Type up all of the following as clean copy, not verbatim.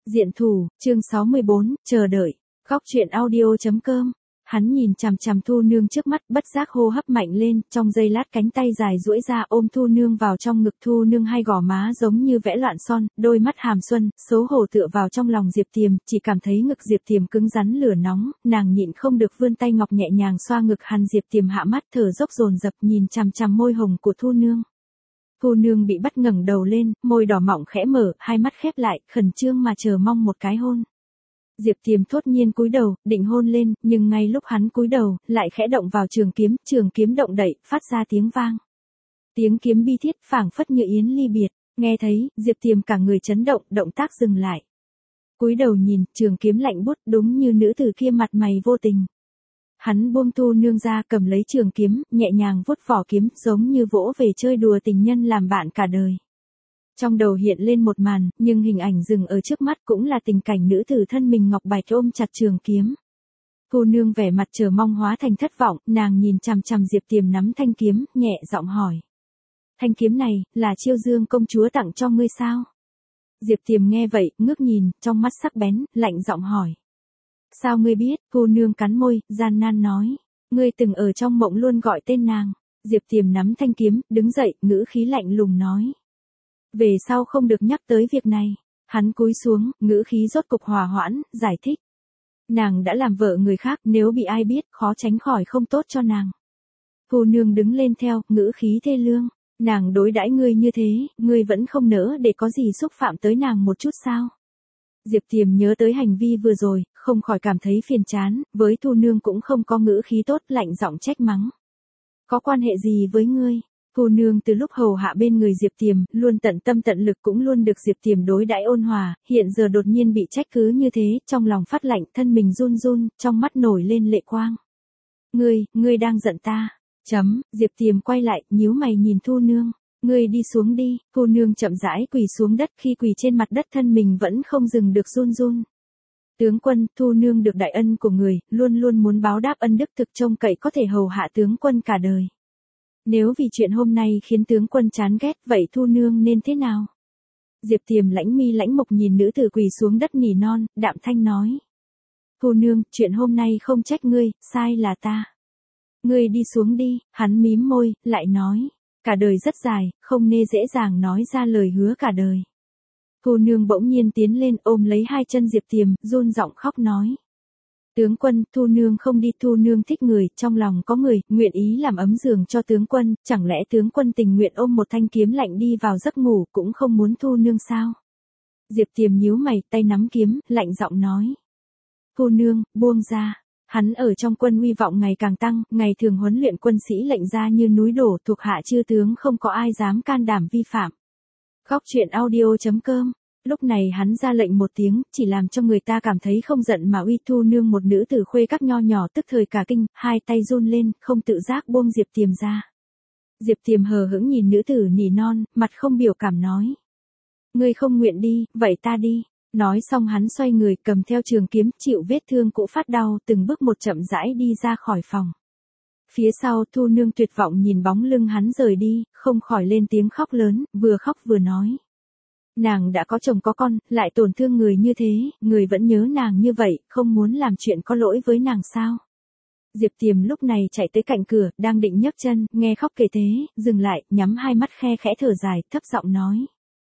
Diện thủ, chương 64, chờ đợi. Góc truyện audio.com. Hắn nhìn chằm chằm Thu Nương trước mắt, bất giác hô hấp mạnh lên, trong giây lát cánh tay dài duỗi ra ôm Thu Nương vào trong ngực. Thu Nương hai gò má giống như vẽ loạn son, đôi mắt hàm xuân, xấu hổ tựa vào trong lòng Diệp Tiềm, chỉ cảm thấy ngực Diệp Tiềm cứng rắn lửa nóng, nàng nhịn không được vươn tay ngọc nhẹ nhàng xoa ngực hắn. Diệp Tiềm hạ mắt thở dốc dồn dập nhìn chằm chằm môi hồng của Thu Nương. Thu Nương bị bắt ngẩng đầu lên, môi đỏ mọng khẽ mở, hai mắt khép lại, khẩn trương mà chờ mong một cái hôn. Diệp Tiềm thốt nhiên cúi đầu, định hôn lên, nhưng ngay lúc hắn cúi đầu, lại khẽ động vào trường kiếm động đậy, phát ra tiếng vang. Tiếng kiếm bi thiết, phảng phất như yến ly biệt, nghe thấy, Diệp Tiềm cả người chấn động, động tác dừng lại. Cúi đầu nhìn, trường kiếm lạnh buốt, đúng như nữ tử kia mặt mày vô tình. Hắn buông Thu Nương ra, cầm lấy trường kiếm, nhẹ nhàng vuốt vỏ kiếm, giống như vỗ về chơi đùa tình nhân làm bạn cả đời. Trong đầu hiện lên một màn, nhưng hình ảnh dừng ở trước mắt cũng là tình cảnh nữ tử thân mình ngọc bạch ôm chặt trường kiếm. Thu Nương vẻ mặt chờ mong hóa thành thất vọng, nàng nhìn chằm chằm Diệp Tiềm nắm thanh kiếm, nhẹ giọng hỏi. Thanh kiếm này, là Chiêu Dương công chúa tặng cho ngươi sao? Diệp Tiềm nghe vậy, ngước nhìn, trong mắt sắc bén, lạnh giọng hỏi. Sao ngươi biết? Thu Nương cắn môi, gian nan nói. Ngươi từng ở trong mộng luôn gọi tên nàng. Diệp Tiềm nắm thanh kiếm, đứng dậy, ngữ khí lạnh lùng nói. Về sau không được nhắc tới việc này. Hắn cúi xuống, ngữ khí rốt cục hòa hoãn, giải thích. Nàng đã làm vợ người khác, nếu bị ai biết, khó tránh khỏi không tốt cho nàng. Thu Nương đứng lên theo, ngữ khí thê lương. Nàng đối đãi ngươi như thế, ngươi vẫn không nỡ để có gì xúc phạm tới nàng một chút sao? Diệp Tiềm nhớ tới hành vi vừa rồi, không khỏi cảm thấy phiền chán, với Thu Nương cũng không có ngữ khí tốt, lạnh giọng trách mắng. Có quan hệ gì với ngươi? Thu Nương từ lúc hầu hạ bên người Diệp Tiềm, luôn tận tâm tận lực cũng luôn được Diệp Tiềm đối đãi ôn hòa, hiện giờ đột nhiên bị trách cứ như thế, trong lòng phát lạnh, thân mình run run, trong mắt nổi lên lệ quang. Ngươi đang giận ta? Diệp Tiềm quay lại, nhíu mày nhìn Thu Nương. Ngươi đi xuống đi. Thu Nương chậm rãi quỳ xuống đất, khi quỳ trên mặt đất thân mình vẫn không dừng được run run. Tướng quân, Thu Nương được đại ân của người, luôn luôn muốn báo đáp ân đức, thực trông cậy có thể hầu hạ tướng quân cả đời. Nếu vì chuyện hôm nay khiến tướng quân chán ghét, vậy Thu Nương nên thế nào? Diệp Tiềm lãnh mi lãnh mục nhìn nữ tử quỳ xuống đất nỉ non, đạm thanh nói. Thu Nương, chuyện hôm nay không trách ngươi, sai là ta. Ngươi đi xuống đi. Hắn mím môi, lại nói. Cả đời rất dài, không nên dễ dàng nói ra lời hứa cả đời. Thu Nương bỗng nhiên tiến lên, ôm lấy hai chân Diệp Tiềm, run giọng khóc nói. Tướng quân, Thu Nương không đi. Thu Nương thích người, trong lòng có người, nguyện ý làm ấm giường cho tướng quân, chẳng lẽ tướng quân tình nguyện ôm một thanh kiếm lạnh đi vào giấc ngủ, cũng không muốn Thu Nương sao? Diệp Tiềm nhíu mày, tay nắm kiếm, lạnh giọng nói. Thu Nương, buông ra. Hắn ở trong quân uy vọng ngày càng tăng, ngày thường huấn luyện quân sĩ lệnh ra như núi đổ, thuộc hạ chư tướng không có ai dám can đảm vi phạm. Góc truyện audio.com. Lúc này hắn ra lệnh một tiếng, chỉ làm cho người ta cảm thấy không giận mà uy. Thu Nương một nữ tử khuê các nho nhỏ tức thời cả kinh, hai tay run lên, không tự giác buông Diệp Tiềm ra. Diệp Tiềm hờ hững nhìn nữ tử nỉ non, mặt không biểu cảm nói. Ngươi không nguyện đi, vậy ta đi. Nói xong hắn xoay người, cầm theo trường kiếm, chịu vết thương cũ phát đau, từng bước một chậm rãi đi ra khỏi phòng. Phía sau, Thu Nương tuyệt vọng nhìn bóng lưng hắn rời đi, không khỏi lên tiếng khóc lớn, vừa khóc vừa nói. Nàng đã có chồng có con, lại tổn thương người như thế, người vẫn nhớ nàng như vậy, không muốn làm chuyện có lỗi với nàng sao? Diệp Tiềm lúc này chạy tới cạnh cửa, đang định nhấc chân, nghe khóc kể thế, dừng lại, nhắm hai mắt khe khẽ thở dài, thấp giọng nói.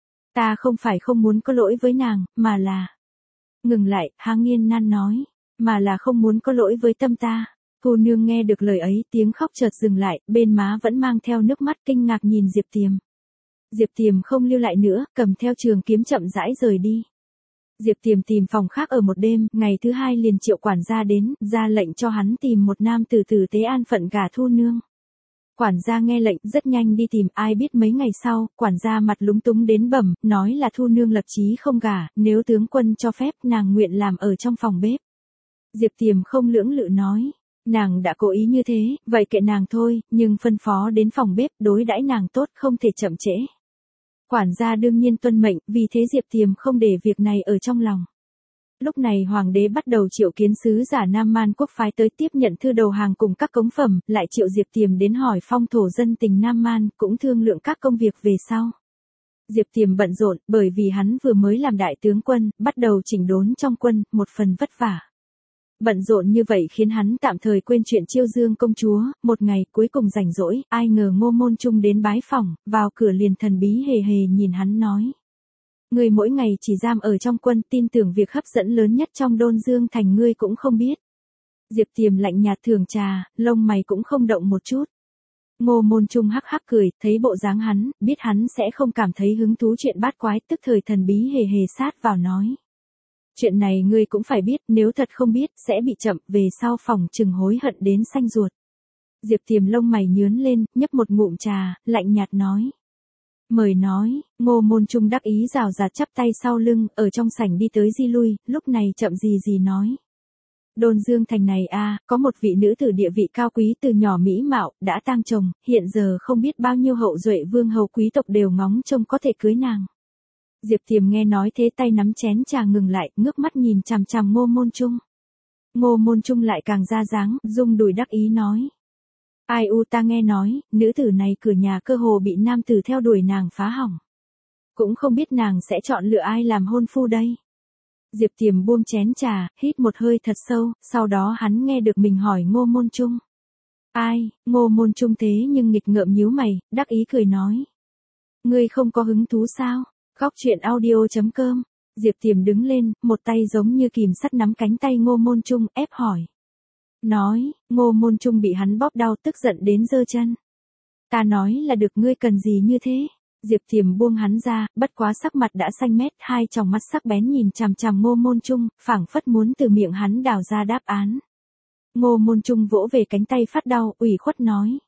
Ta không phải không muốn có lỗi với nàng, mà là... Ngừng lại, Háng Nghiên Nan nói. Mà là không muốn có lỗi với tâm ta. Thu Nương nghe được lời ấy, tiếng khóc chợt dừng lại, bên má vẫn mang theo nước mắt kinh ngạc nhìn Diệp Tiềm. Diệp Tiềm không lưu lại nữa, cầm theo trường kiếm chậm rãi rời đi. Diệp Tiềm tìm phòng khác ở một đêm, ngày thứ hai liền triệu quản gia đến, ra lệnh cho hắn tìm một nam tử tử tế an phận gả Thu Nương. Quản gia nghe lệnh rất nhanh đi tìm, ai biết mấy ngày sau, quản gia mặt lúng túng đến bẩm, nói là Thu Nương lập chí không gả, nếu tướng quân cho phép nàng nguyện làm ở trong phòng bếp. Diệp Tiềm không lưỡng lự nói, nàng đã cố ý như thế, vậy kệ nàng thôi, nhưng phân phó đến phòng bếp, đối đãi nàng tốt không thể chậm trễ. Quản gia đương nhiên tuân mệnh, vì thế Diệp Tiềm không để việc này ở trong lòng. Lúc này hoàng đế bắt đầu triệu kiến sứ giả Nam Man quốc phái tới tiếp nhận thư đầu hàng cùng các cống phẩm, lại triệu Diệp Tiềm đến hỏi phong thổ dân tình Nam Man, cũng thương lượng các công việc về sau. Diệp Tiềm bận rộn, bởi vì hắn vừa mới làm đại tướng quân, bắt đầu chỉnh đốn trong quân, một phần vất vả. Bận rộn như vậy khiến hắn tạm thời quên chuyện chiêu dương công chúa, một ngày cuối cùng rảnh rỗi, ai ngờ Ngô Môn Trung đến bái phỏng, vào cửa liền thần bí hề hề nhìn hắn nói. Ngươi mỗi ngày chỉ giam ở trong quân, tin tưởng việc hấp dẫn lớn nhất trong Đôn Dương thành ngươi cũng không biết. Diệp Tiềm lạnh nhạt thưởng trà, lông mày cũng không động một chút. Ngô Môn Trung hắc hắc cười, thấy bộ dáng hắn, biết hắn sẽ không cảm thấy hứng thú chuyện bát quái, tức thời thần bí hề hề sát vào nói. Chuyện này ngươi cũng phải biết, nếu thật không biết, sẽ bị chậm, về sau phòng chừng hối hận đến xanh ruột. Diệp Tiềm lông mày nhướn lên, nhấp một ngụm trà, lạnh nhạt nói. Mời nói, Ngô Môn Trung đắc ý rào rạt chắp tay sau lưng, ở trong sảnh đi tới di lui, lúc này chậm gì nói. Đôn Dương thành này có một vị nữ tử địa vị cao quý từ nhỏ mỹ mạo, đã tang chồng, hiện giờ không biết bao nhiêu hậu duệ vương hầu quý tộc đều ngóng trông có thể cưới nàng. Diệp Tiềm nghe nói thế tay nắm chén trà ngừng lại, ngước mắt nhìn chằm chằm Ngô Môn Trung. Ngô Môn Trung lại càng ra dáng, rung đùi đắc ý nói. Ai ta nghe nói, nữ tử này cửa nhà cơ hồ bị nam tử theo đuổi nàng phá hỏng. Cũng không biết nàng sẽ chọn lựa ai làm hôn phu đây. Diệp Tiềm buông chén trà, hít một hơi thật sâu, sau đó hắn nghe được mình hỏi Ngô Môn Trung. Ai, Ngô Môn Trung thế nhưng nghịch ngợm nhíu mày, đắc ý cười nói. Ngươi không có hứng thú sao? Góc truyện audio.com. Diệp Tiềm đứng lên, một tay giống như kìm sắt nắm cánh tay Ngô Môn Trung, ép hỏi. Nói, Ngô Môn Trung bị hắn bóp đau tức giận đến giơ chân. Ta nói là được, ngươi cần gì như thế? Diệp Tiềm buông hắn ra, bất quá sắc mặt đã xanh mét, hai tròng mắt sắc bén nhìn chằm chằm Ngô Môn Trung, phảng phất muốn từ miệng hắn đào ra đáp án. Ngô Môn Trung vỗ về cánh tay phát đau, ủy khuất nói.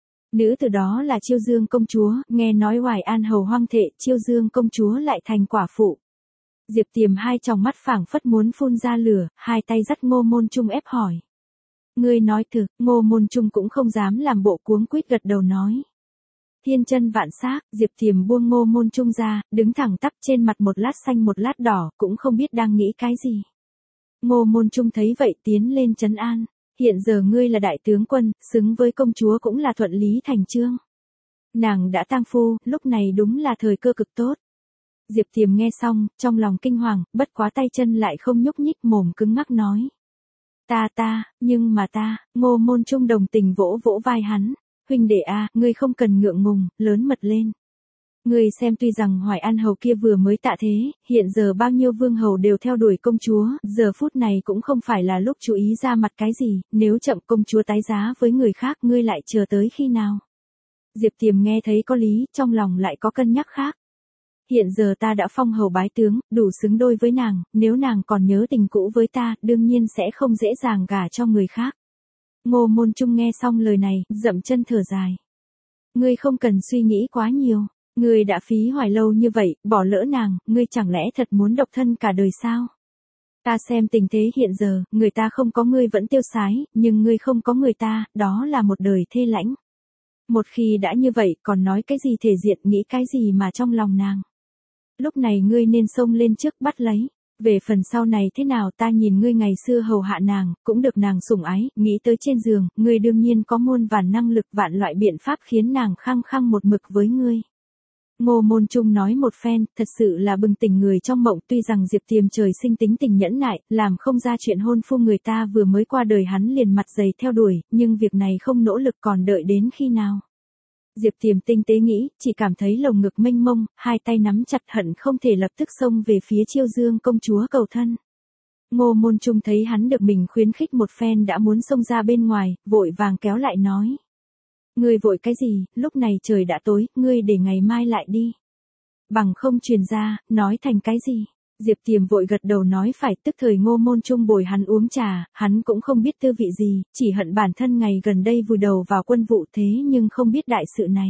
Nữ từ đó là Chiêu Dương công chúa, nghe nói Hoài An hầu hoang thệ, Chiêu Dương công chúa lại thành quả phụ. Diệp Tiềm hai tròng mắt phảng phất muốn phun ra lửa, hai tay dắt Ngô Môn Trung ép hỏi. Ngươi nói thử, Ngô Môn Trung cũng không dám làm bộ cuống quýt gật đầu nói. Thiên chân vạn xác, Diệp Tiềm buông Ngô Môn Trung ra, đứng thẳng tắp trên mặt một lát xanh một lát đỏ, cũng không biết đang nghĩ cái gì. Ngô Môn Trung thấy vậy tiến lên trấn an. Hiện giờ ngươi là đại tướng quân, xứng với công chúa cũng là thuận lý thành chương. Nàng đã tang phu, lúc này đúng là thời cơ cực tốt. Diệp Tiềm nghe xong, trong lòng kinh hoàng, bất quá tay chân lại không nhúc nhích, mồm cứng ngắc nói. Nhưng mà Ngô Môn Trung đồng tình vỗ vỗ vai hắn. Huynh đệ ngươi không cần ngượng ngùng, lớn mật lên. Ngươi xem, tuy rằng Hoài An hầu kia vừa mới tạ thế, hiện giờ bao nhiêu vương hầu đều theo đuổi công chúa, giờ phút này cũng không phải là lúc chú ý ra mặt cái gì, nếu chậm công chúa tái giá với người khác ngươi lại chờ tới khi nào. Diệp Tiềm nghe thấy có lý, trong lòng lại có cân nhắc khác. Hiện giờ ta đã phong hầu bái tướng, đủ xứng đôi với nàng, nếu nàng còn nhớ tình cũ với ta, đương nhiên sẽ không dễ dàng gả cho người khác. Ngô Môn Trung nghe xong lời này, dậm chân thở dài. Ngươi không cần suy nghĩ quá nhiều. Ngươi đã phí hoài lâu như vậy, bỏ lỡ nàng, ngươi chẳng lẽ thật muốn độc thân cả đời sao? Ta xem tình thế hiện giờ, người ta không có ngươi vẫn tiêu sái, nhưng ngươi không có người ta, đó là một đời thê lãnh. Một khi đã như vậy, còn nói cái gì thể diện, nghĩ cái gì mà trong lòng nàng. Lúc này ngươi nên xông lên trước bắt lấy. Về phần sau này thế nào, ta nhìn ngươi ngày xưa hầu hạ nàng, cũng được nàng sủng ái, nghĩ tới trên giường, ngươi đương nhiên có muôn vàn năng lực, vạn loại biện pháp khiến nàng khăng khăng một mực với ngươi. Ngô Môn Trung nói một phen, thật sự là bừng tỉnh người trong mộng, tuy rằng Diệp Tiềm trời sinh tính tình nhẫn nại, làm không ra chuyện hôn phu người ta vừa mới qua đời hắn liền mặt dày theo đuổi, nhưng việc này không nỗ lực còn đợi đến khi nào. Diệp Tiềm tinh tế nghĩ, chỉ cảm thấy lồng ngực mênh mông, hai tay nắm chặt hận không thể lập tức xông về phía Chiêu Dương công chúa cầu thân. Ngô Môn Trung thấy hắn được mình khuyến khích một phen đã muốn xông ra bên ngoài, vội vàng kéo lại nói. Ngươi vội cái gì, lúc này trời đã tối, ngươi để ngày mai lại đi. Bằng không truyền ra, nói thành cái gì. Diệp Tiềm vội gật đầu nói phải, tức thời Ngô Môn Trung bồi hắn uống trà, hắn cũng không biết tư vị gì, chỉ hận bản thân ngày gần đây vùi đầu vào quân vụ thế nhưng không biết đại sự này.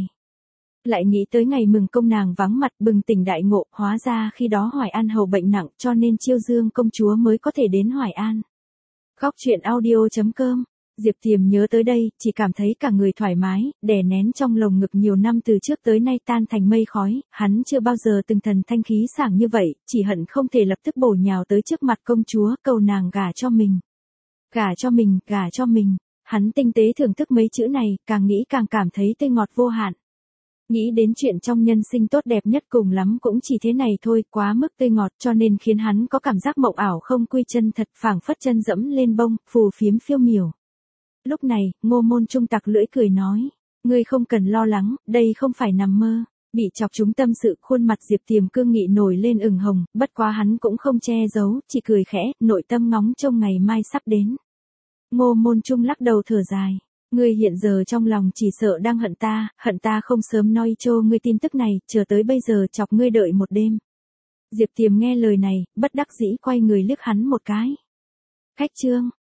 Lại nghĩ tới ngày mừng công nàng vắng mặt, bừng tỉnh đại ngộ, hóa ra khi đó Hoài An hầu bệnh nặng cho nên Chiêu Dương công chúa mới có thể đến Hoài An. Góc truyện audio.com. Diệp Tiềm nhớ tới đây, chỉ cảm thấy cả người thoải mái, đè nén trong lồng ngực nhiều năm từ trước tới nay tan thành mây khói, hắn chưa bao giờ từng thần thanh khí sảng như vậy, chỉ hận không thể lập tức bổ nhào tới trước mặt công chúa, cầu nàng gả cho mình. Gả cho mình, gả cho mình. Hắn tinh tế thưởng thức mấy chữ này, càng nghĩ càng cảm thấy tươi ngọt vô hạn. Nghĩ đến chuyện trong nhân sinh tốt đẹp nhất cùng lắm cũng chỉ thế này thôi, quá mức tươi ngọt cho nên khiến hắn có cảm giác mộng ảo không quy chân thật, phảng phất chân dẫm lên bông, phù phiếm phiêu miểu. Lúc này, Ngô Môn Trung tặc lưỡi cười nói, ngươi không cần lo lắng, đây không phải nằm mơ. Bị chọc trúng tâm sự, khuôn mặt Diệp Tiềm cương nghị nổi lên ửng hồng, bất quá hắn cũng không che giấu, chỉ cười khẽ, nội tâm ngóng trông ngày mai sắp đến. Ngô Môn Trung lắc đầu thở dài, ngươi hiện giờ trong lòng chỉ sợ đang hận ta không sớm nói cho ngươi tin tức này, chờ tới bây giờ chọc ngươi đợi một đêm. Diệp Tiềm nghe lời này, bất đắc dĩ quay người liếc hắn một cái. Khách trương,